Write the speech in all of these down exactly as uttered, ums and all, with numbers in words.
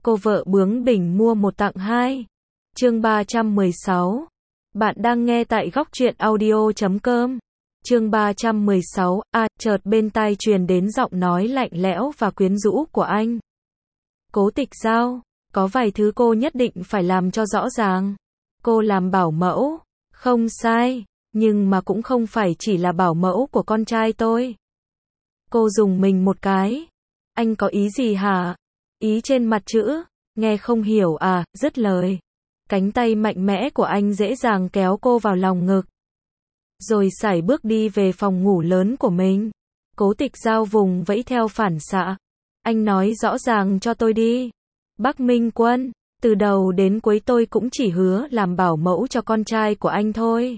Cô vợ bướng bỉnh mua một tặng hai. Chương ba trăm mười sáu. Bạn đang nghe tại góc truyện audio chấm com. Chương ba trăm mười sáu. À, chợt bên tai truyền đến giọng nói lạnh lẽo và quyến rũ của anh. Cố Tịch Giao, có vài thứ cô nhất định phải làm cho rõ ràng. Cô làm bảo mẫu, không sai, nhưng mà cũng không phải chỉ là bảo mẫu của con trai tôi. Cô dùng mình một cái. Anh có ý gì hả? Ý trên mặt chữ, nghe không hiểu à, dứt lời. Cánh tay mạnh mẽ của anh dễ dàng kéo cô vào lòng ngực. Rồi sải bước đi về phòng ngủ lớn của mình. Cố Tịch Giao vùng vẫy theo phản xạ. Anh nói rõ ràng cho tôi đi. Bắc Minh Quân, từ đầu đến cuối tôi cũng chỉ hứa làm bảo mẫu cho con trai của anh thôi.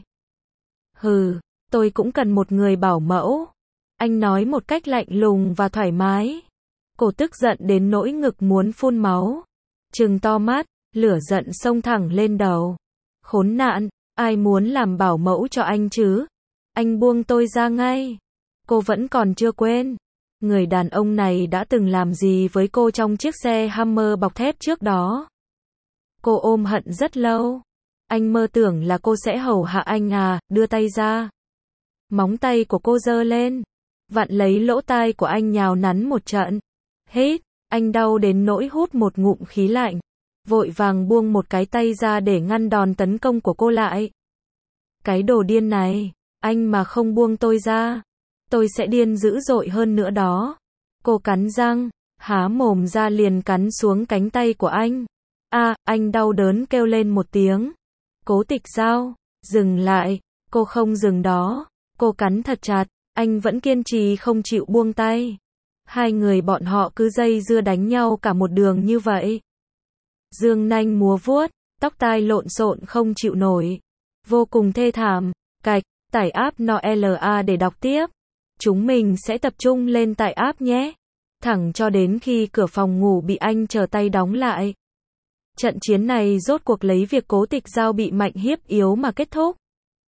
Hừ, tôi cũng cần một người bảo mẫu. Anh nói một cách lạnh lùng và thoải mái. Cô tức giận đến nỗi ngực muốn phun máu. Trừng to mắt, lửa giận xông thẳng lên đầu. Khốn nạn, ai muốn làm bảo mẫu cho anh chứ? Anh buông tôi ra ngay. Cô vẫn còn chưa quên. Người đàn ông này đã từng làm gì với cô trong chiếc xe Hummer bọc thép trước đó. Cô ôm hận rất lâu. Anh mơ tưởng là cô sẽ hầu hạ anh à, đưa tay ra. Móng tay của cô giơ lên. Vặn lấy lỗ tai của anh nhào nắn một trận. Hít, anh đau đến nỗi hút một ngụm khí lạnh. Vội vàng buông một cái tay ra để ngăn đòn tấn công của cô lại. Cái đồ điên này, anh mà không buông tôi ra, tôi sẽ điên dữ dội hơn nữa đó. Cô cắn răng, há mồm ra liền cắn xuống cánh tay của anh. A, à, anh đau đớn kêu lên một tiếng. Cố Tịch Giao, dừng lại. Cô không dừng đó. Cô cắn thật chặt, anh vẫn kiên trì không chịu buông tay. Hai người bọn họ cứ dây dưa đánh nhau cả một đường như vậy. Dương nanh múa vuốt, tóc tai lộn xộn không chịu nổi. Vô cùng thê thảm. Cạch, tải app en o la để đọc tiếp. Chúng mình sẽ tập trung lên tải app nhé. Thẳng cho đến khi cửa phòng ngủ bị anh trở tay đóng lại. Trận chiến này rốt cuộc lấy việc Cố Tịch Giao bị Mạnh hiếp yếu mà kết thúc.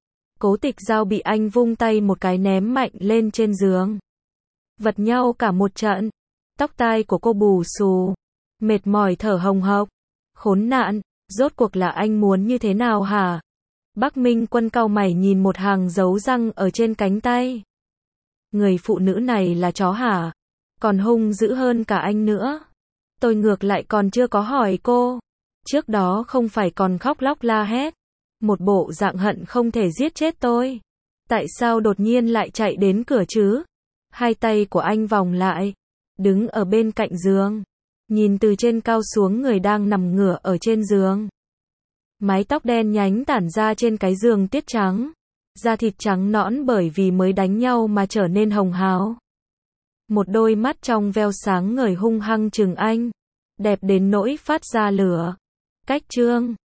Cố Tịch Giao bị anh vung tay một cái ném mạnh lên trên giường. Vật nhau cả một trận. Tóc tai của cô bù xù. Mệt mỏi thở hồng hộc. Khốn nạn, rốt cuộc là anh muốn như thế nào hả? Bắc Minh Quân cau mày nhìn một hàng dấu răng ở trên cánh tay. Người phụ nữ này là chó hả? Còn hung dữ hơn cả anh nữa. Tôi ngược lại còn chưa có hỏi cô. Trước đó không phải còn khóc lóc la hét. Một bộ dạng hận không thể giết chết tôi. Tại sao đột nhiên lại chạy đến cửa chứ? Hai tay của anh vòng lại. Đứng ở bên cạnh giường. Nhìn từ trên cao xuống người đang nằm ngửa ở trên giường. Mái tóc đen nhánh tản ra trên cái giường tiết trắng. Da thịt trắng nõn bởi vì mới đánh nhau mà trở nên hồng hào. Một đôi mắt trong veo sáng ngời hung hăng trừng anh. Đẹp đến nỗi phát ra lửa. Cách chương